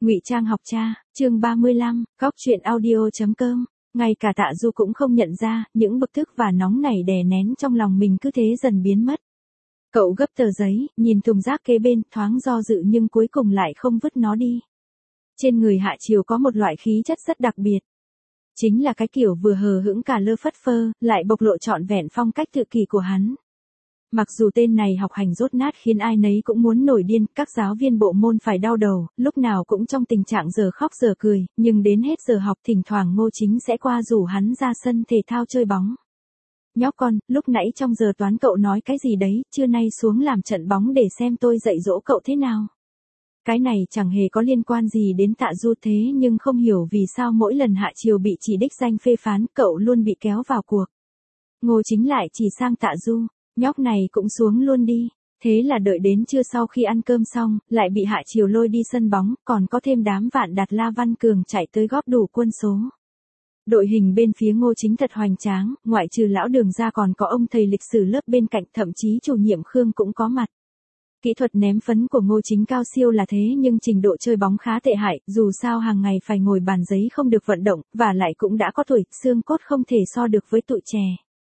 Ngụy Trang học cha, chương 35, góc truyện audio.com. Ngay cả Tạ Du cũng không nhận ra, những bực tức và nóng nảy đè nén trong lòng mình cứ thế dần biến mất. Cậu gấp tờ giấy, nhìn thùng rác kế bên, thoáng do dự nhưng cuối cùng lại không vứt nó đi. Trên người Hạ Chiều có một loại khí chất rất đặc biệt. Chính là cái kiểu vừa hờ hững cả lơ phất phơ, lại bộc lộ trọn vẹn phong cách tự kỷ của hắn. Mặc dù tên này học hành dốt nát khiến ai nấy cũng muốn nổi điên, các giáo viên bộ môn phải đau đầu, lúc nào cũng trong tình trạng giờ khóc giờ cười, nhưng đến hết giờ học thỉnh thoảng Ngô Chính sẽ qua rủ hắn ra sân thể thao chơi bóng. Nhóc con, lúc nãy trong giờ toán cậu nói cái gì đấy, trưa nay xuống làm trận bóng để xem tôi dạy dỗ cậu thế nào. Cái này chẳng hề có liên quan gì đến Tạ Du thế nhưng không hiểu vì sao mỗi lần Hạ Chiều bị chỉ đích danh phê phán, cậu luôn bị kéo vào cuộc. Ngô Chính lại chỉ sang Tạ Du. Nhóc này cũng xuống luôn đi. Thế là đợi đến trưa sau khi ăn cơm xong, lại bị Hạ Chiều lôi đi sân bóng, còn có thêm đám Vạn Đạt La Văn Cường chạy tới góp đủ quân số. Đội hình bên phía Ngô Chính thật hoành tráng, ngoại trừ lão Đường ra còn có ông thầy lịch sử lớp bên cạnh, thậm chí chủ nhiệm Khương cũng có mặt. Kỹ thuật ném phấn của Ngô Chính cao siêu là thế nhưng trình độ chơi bóng khá tệ hại, dù sao hàng ngày phải ngồi bàn giấy không được vận động, và lại cũng đã có tuổi, xương cốt không thể so được với tụi trẻ.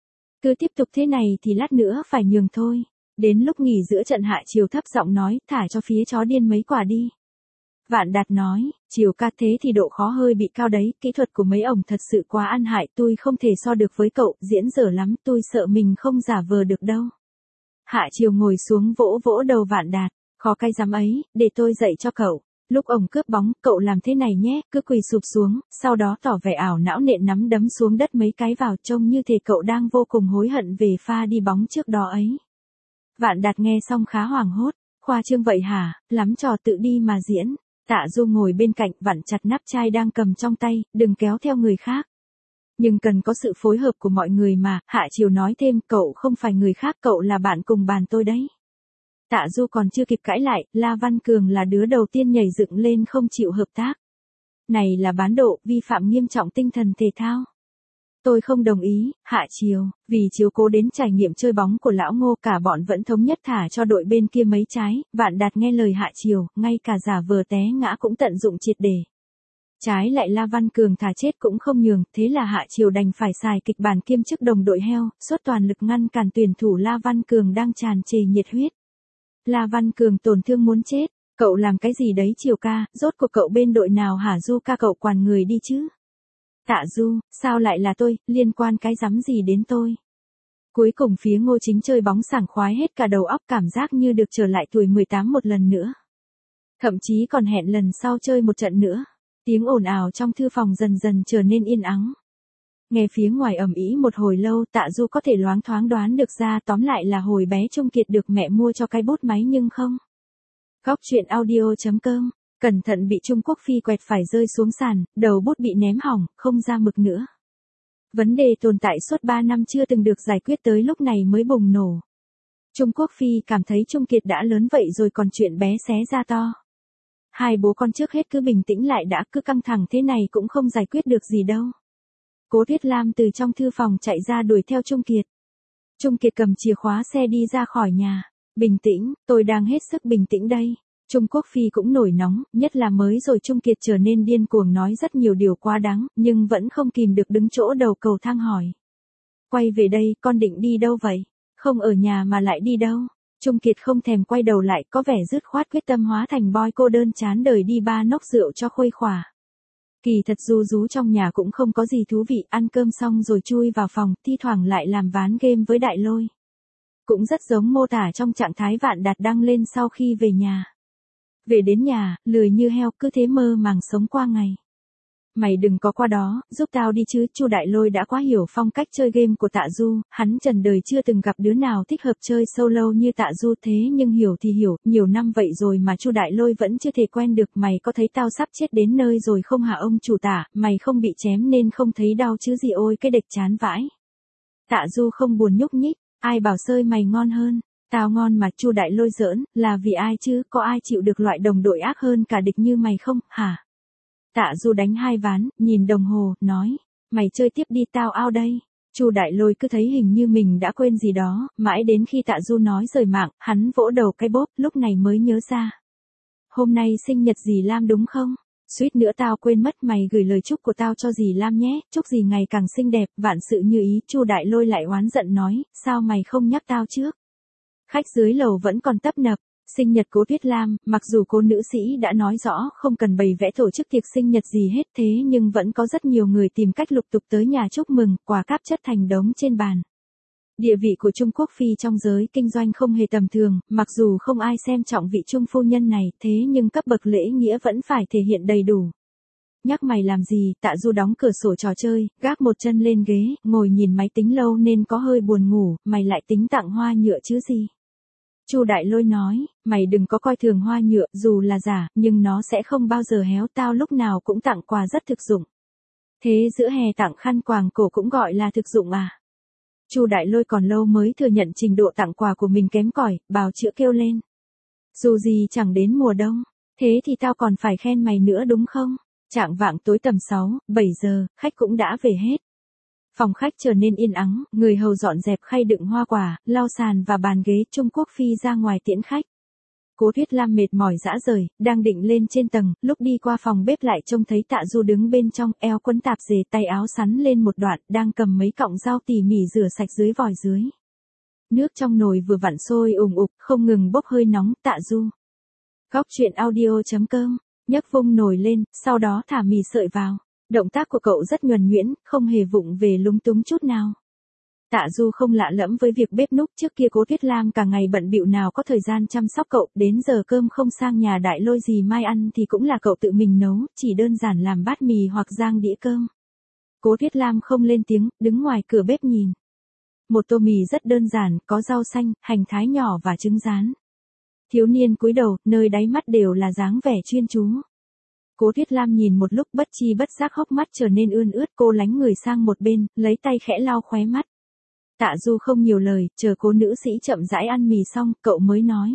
Cứ tiếp tục thế này thì lát nữa phải nhường thôi. Đến lúc nghỉ giữa trận Hạ Chiều thấp giọng nói, thả cho phía chó điên mấy quả đi. Vạn Đạt nói, Chiều ca thế thì độ khó hơi bị cao đấy, kỹ thuật của mấy ổng thật sự quá ăn hại, tôi không thể so được với cậu, diễn dở lắm, tôi sợ mình không giả vờ được đâu. Hạ Chiều ngồi xuống vỗ vỗ đầu Vạn Đạt, khó cái dám ấy, để tôi dạy cho cậu. Lúc ổng cướp bóng, cậu làm thế này nhé, cứ quỳ sụp xuống, sau đó tỏ vẻ ảo não nện nắm đấm xuống đất mấy cái vào, trông như thể cậu đang vô cùng hối hận về pha đi bóng trước đó ấy. Vạn Đạt nghe xong khá hoảng hốt, khoa trương vậy hả, lắm trò tự đi mà diễn. Tạ Du ngồi bên cạnh vặn chặt nắp chai đang cầm trong tay, đừng kéo theo người khác. Nhưng cần có sự phối hợp của mọi người mà, Hạ Chiều nói thêm, cậu không phải người khác, cậu là bạn cùng bàn tôi đấy. Tạ Du còn chưa kịp cãi lại, La Văn Cường là đứa đầu tiên nhảy dựng lên không chịu hợp tác. Này là bán độ, vi phạm nghiêm trọng tinh thần thể thao. Tôi không đồng ý, Hạ Chiều, vì chiếu cố đến trải nghiệm chơi bóng của lão Ngô cả bọn vẫn thống nhất thả cho đội bên kia mấy trái, Vạn Đạt nghe lời Hạ Chiều, ngay cả giả vờ té ngã cũng tận dụng triệt để. Trái lại La Văn Cường thả chết cũng không nhường, thế là Hạ Chiều đành phải xài kịch bản kiêm chức đồng đội heo, suốt toàn lực ngăn cản tuyển thủ La Văn Cường đang tràn trề nhiệt huyết. La Văn Cường tổn thương muốn chết, cậu làm cái gì đấy Chiều ca, rốt cuộc cậu bên đội nào hả Du ca, cậu quản người đi chứ. Tạ Du, sao lại là tôi, liên quan cái rắm gì đến tôi. Cuối cùng phía Ngô Chính chơi bóng sảng khoái hết cả đầu óc, cảm giác như được trở lại tuổi 18 một lần nữa. Thậm chí còn hẹn lần sau chơi một trận nữa. Tiếng ồn ào trong thư phòng dần dần trở nên yên ắng. Nghe phía ngoài ầm ĩ một hồi lâu, Tạ Du có thể loáng thoáng đoán được ra, tóm lại là hồi bé Trung Kiệt được mẹ mua cho cái bút máy nhưng không. Góc truyện audio.com, cẩn thận bị Trung Quốc Phi quẹt phải rơi xuống sàn, đầu bút bị ném hỏng, không ra mực nữa. Vấn đề tồn tại suốt 3 năm chưa từng được giải quyết tới lúc này mới bùng nổ. Trung Quốc Phi cảm thấy Trung Kiệt đã lớn vậy rồi còn chuyện bé xé ra to. Hai bố con trước hết cứ bình tĩnh lại đã, cứ căng thẳng thế này cũng không giải quyết được gì đâu. Cố Tuyết Lam từ trong thư phòng chạy ra đuổi theo Trung Kiệt. Trung Kiệt cầm chìa khóa xe đi ra khỏi nhà. Bình tĩnh, tôi đang hết sức bình tĩnh đây. Trung Quốc Phi cũng nổi nóng, nhất là mới rồi Trung Kiệt trở nên điên cuồng nói rất nhiều điều quá đáng, nhưng vẫn không kìm được đứng chỗ đầu cầu thang hỏi. Quay về đây, con định đi đâu vậy? Không ở nhà mà lại đi đâu? Trung Kiệt không thèm quay đầu lại, có vẻ dứt khoát quyết tâm hóa thành boy cô đơn chán đời đi ba nốc rượu cho khuây khỏa. Kỳ thật ru rú trong nhà cũng không có gì thú vị, ăn cơm xong rồi chui vào phòng, thi thoảng lại làm ván game với Đại Lôi. Cũng rất giống mô tả trong trạng thái Vạn Đạt đăng lên sau khi về nhà. Về đến nhà, lười như heo, cứ thế mơ màng sống qua ngày. Mày đừng có qua đó, giúp tao đi chứ, Chu Đại Lôi đã quá hiểu phong cách chơi game của Tạ Du, hắn trần đời chưa từng gặp đứa nào thích hợp chơi solo như Tạ Du thế nhưng hiểu thì hiểu, nhiều năm vậy rồi mà Chu Đại Lôi vẫn chưa thể quen được, mày có thấy tao sắp chết đến nơi rồi không hả ông chủ Tạ, mày không bị chém nên không thấy đau chứ gì, ôi cái địch chán vãi. Tạ Du không buồn nhúc nhích, ai bảo sơi mày ngon hơn. Tao ngon mà, Chu Đại Lôi giỡn, là vì ai chứ, có ai chịu được loại đồng đội ác hơn cả địch như mày không, hả? Tạ Du đánh 2 ván, nhìn đồng hồ, nói, mày chơi tiếp đi tao out đây. Chu Đại Lôi cứ thấy hình như mình đã quên gì đó, mãi đến khi Tạ Du nói rời mạng, hắn vỗ đầu cái bốp, lúc này mới nhớ ra. hôm nay sinh nhật dì Lam đúng không? Suýt nữa tao quên mất mày gửi lời chúc của tao cho dì Lam nhé, chúc dì ngày càng xinh đẹp, vạn sự như ý. Chu Đại Lôi lại oán giận nói, sao mày không nhắc tao trước? Khách dưới lầu vẫn còn tấp nập. Sinh nhật Cố Tuyết Lam, mặc dù cô nữ sĩ đã nói rõ không cần bày vẽ tổ chức tiệc sinh nhật gì hết, thế nhưng vẫn có rất nhiều người tìm cách lục tục tới nhà chúc mừng, quà cáp chất thành đống trên bàn. Địa vị của Trung Quốc Phi trong giới kinh doanh không hề tầm thường, mặc dù không ai xem trọng vị Trung phu nhân này, thế nhưng cấp bậc lễ nghĩa vẫn phải thể hiện đầy đủ. Nhắc mày làm gì? Tạ Du đóng cửa sổ trò chơi, gác một chân lên ghế, ngồi nhìn máy tính lâu nên có hơi buồn ngủ, mày lại tính tặng hoa nhựa chứ gì? Chu Đại Lôi nói, mày đừng có coi thường hoa nhựa, dù là giả, nhưng nó sẽ không bao giờ héo, tao lúc nào cũng tặng quà rất thực dụng. Thế giữa hè tặng khăn quàng cổ cũng gọi là thực dụng à? Chu Đại Lôi còn lâu mới thừa nhận trình độ tặng quà của mình kém cỏi, bào chữa kêu lên. Dù gì chẳng đến mùa đông, thế thì tao còn phải khen mày nữa đúng không? Chạng vạng tối tầm 6, 7 giờ, khách cũng đã về hết. Phòng khách trở nên yên ắng, người hầu dọn dẹp khay đựng hoa quả, lau sàn và bàn ghế. Trung Quốc Phi ra ngoài tiễn khách. Cố Tuyết Lam mệt mỏi rã rời, đang định lên trên tầng, lúc đi qua phòng bếp lại trông thấy Tạ Du đứng bên trong, eo quấn tạp dề, tay áo sắn lên một đoạn, đang cầm mấy cọng rau tỉ mỉ rửa sạch dưới vòi dưới. Nước trong nồi vừa vặn sôi ùng ục, không ngừng bốc hơi nóng. Tạ Du. Góc truyện audio.com, nhấc vung nồi lên, sau đó thả mì sợi vào. Động tác của cậu rất nhuần nhuyễn, không hề vụng về lúng túng chút nào. Tạ Du không lạ lẫm với việc bếp núc, trước kia Cố Tuyết Lam cả ngày bận bịu nào có thời gian chăm sóc cậu, đến giờ cơm không sang nhà Đại Lôi dì Mai ăn thì cũng là cậu tự mình nấu, chỉ đơn giản làm bát mì hoặc rang đĩa cơm. Cố Tuyết Lam không lên tiếng, đứng ngoài cửa bếp nhìn. Một tô mì rất đơn giản, có rau xanh, hành thái nhỏ và trứng rán. Thiếu niên cúi đầu, nơi đáy mắt đều là dáng vẻ chuyên chú. Cố Tuyết Lam nhìn một lúc bất chi bất giác hốc mắt trở nên ươn ướt, cô lánh người sang một bên, lấy tay khẽ lau khóe mắt. Tạ Du không nhiều lời, chờ cô nữ sĩ chậm rãi ăn mì xong, cậu mới nói.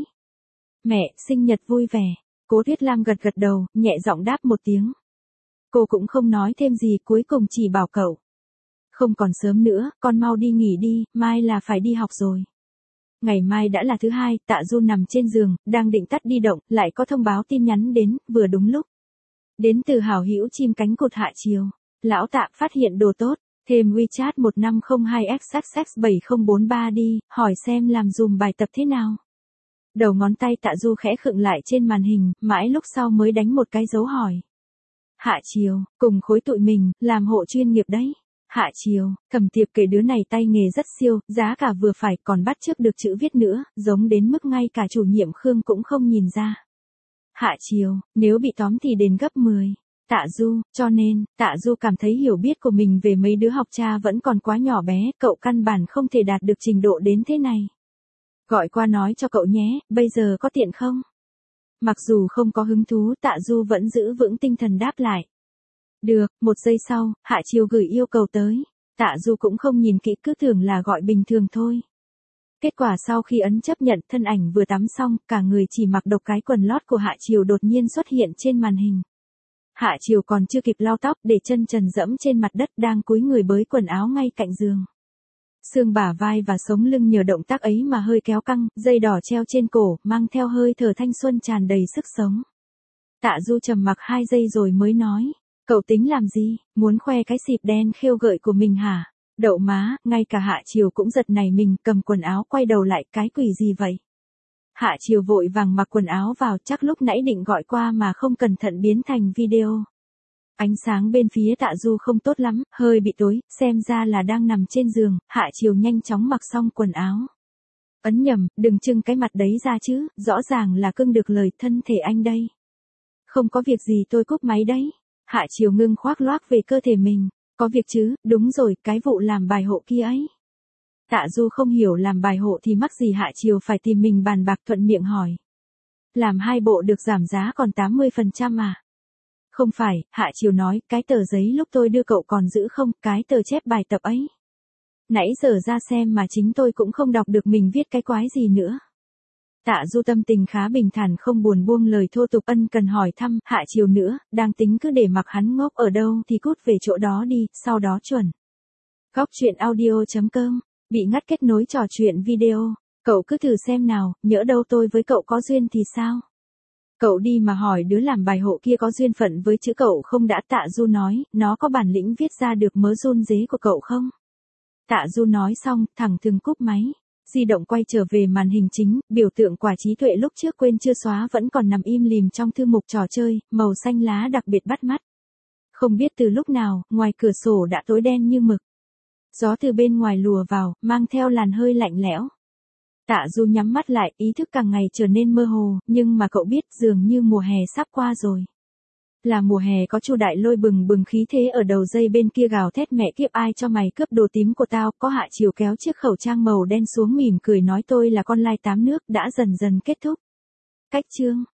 Mẹ, sinh nhật vui vẻ. Cố Tuyết Lam gật gật đầu, nhẹ giọng đáp một tiếng. Cô cũng không nói thêm gì, cuối cùng chỉ bảo cậu. Không còn sớm nữa, con mau đi nghỉ đi, mai là phải đi học rồi. Ngày mai đã là thứ hai, Tạ Du nằm trên giường, đang định tắt đi động, lại có thông báo tin nhắn đến, vừa đúng lúc. Đến từ hảo hữu chim cánh cụt Hạ Chiều. Lão Tạ phát hiện đồ tốt, thêm WeChat 1502xxx7043 đi, hỏi xem làm dùm bài tập thế nào. Đầu ngón tay Tạ Du khẽ khựng lại trên màn hình, mãi lúc sau mới đánh một cái dấu hỏi. Hạ Chiều, cùng khối tụi mình, làm hộ chuyên nghiệp đấy. Hạ Chiều, Thẩm Tiệp kể đứa này tay nghề rất siêu, giá cả vừa phải, còn bắt chước được chữ viết nữa, giống đến mức ngay cả chủ nhiệm Khương cũng không nhìn ra. Hạ Chiều, nếu bị tóm thì đền gấp 10. Tạ Du, cho nên, Tạ Du cảm thấy hiểu biết của mình về mấy đứa học cha vẫn còn quá nhỏ bé, cậu căn bản không thể đạt được trình độ đến thế này. Gọi qua nói cho cậu nhé, bây giờ có tiện không? Mặc dù không có hứng thú, Tạ Du vẫn giữ vững tinh thần đáp lại. Được, một giây sau, Hạ Chiều gửi yêu cầu tới. Tạ Du cũng không nhìn kỹ, cứ tưởng là gọi bình thường thôi. Kết quả sau khi ấn chấp nhận, thân ảnh vừa tắm xong, cả người chỉ mặc độc cái quần lót của Hạ Chiều đột nhiên xuất hiện trên màn hình. Hạ Chiều còn chưa kịp lau tóc, để chân trần dẫm trên mặt đất, đang cúi người bới quần áo ngay cạnh giường. Xương bả vai và sống lưng nhờ động tác ấy mà hơi kéo căng, dây đỏ treo trên cổ, mang theo hơi thở thanh xuân tràn đầy sức sống. Tạ Du trầm mặc 2 giây rồi mới nói, cậu tính làm gì, muốn khoe cái xịp đen khêu gợi của mình hả? Đậu má, ngay cả Hạ Chiều cũng giật nảy mình, cầm quần áo quay đầu lại, cái quỷ gì vậy? Hạ Chiều vội vàng mặc quần áo vào, chắc lúc nãy định gọi qua mà không cẩn thận biến thành video. Ánh sáng bên phía Tạ Du không tốt lắm, hơi bị tối, xem ra là đang nằm trên giường. Hạ Chiều nhanh chóng mặc xong quần áo. Ấn nhầm, đừng trưng cái mặt đấy ra chứ, rõ ràng là cưng được lời, thân thể anh đây. Không có việc gì, tôi cúp máy đấy. Hạ Chiều ngưng khoác loác về cơ thể mình. Có việc chứ, đúng rồi, cái vụ làm bài hộ kia ấy. Tạ Du không hiểu làm bài hộ thì mắc gì Hạ Chiều phải tìm mình bàn bạc, thuận miệng hỏi. Làm 2 bộ được giảm giá còn 80% à? Không phải, Hạ Chiều nói, cái tờ giấy lúc tôi đưa cậu còn giữ không, cái tờ chép bài tập ấy. Nãy giờ ra xem mà chính tôi cũng không đọc được mình viết cái quái gì nữa. Tạ Du tâm tình khá bình thản, không buồn buông lời thô tục, ân cần hỏi thăm. Hạ Chiều nữa, đang tính cứ để mặc hắn ngốc ở đâu thì cút về chỗ đó đi, sau đó chuẩn. Góc truyện audio.com, bị ngắt kết nối trò chuyện video, cậu cứ thử xem nào, nhỡ đâu tôi với cậu có duyên thì sao? Cậu đi mà hỏi đứa làm bài hộ kia có duyên phận với chữ cậu không đã. Tạ Du nói, nó có bản lĩnh viết ra được mớ run rế của cậu không? Tạ Du nói xong, thẳng thừng cúp máy. Di động quay trở về màn hình chính, biểu tượng quả trí tuệ lúc trước quên chưa xóa vẫn còn nằm im lìm trong thư mục trò chơi, màu xanh lá đặc biệt bắt mắt. Không biết từ lúc nào, ngoài cửa sổ đã tối đen như mực. Gió từ bên ngoài lùa vào, mang theo làn hơi lạnh lẽo. Tạ Du nhắm mắt lại, ý thức càng ngày trở nên mơ hồ, nhưng mà cậu biết dường như mùa hè sắp qua rồi. Là mùa hè có Chu Đại Lôi bừng bừng khí thế ở đầu dây bên kia gào thét mẹ kiếp ai cho mày cướp đồ tím của tao, có Hạ Chiều kéo chiếc khẩu trang màu đen xuống mỉm cười nói tôi là con lai tám nước đã dần dần kết thúc. Cách chương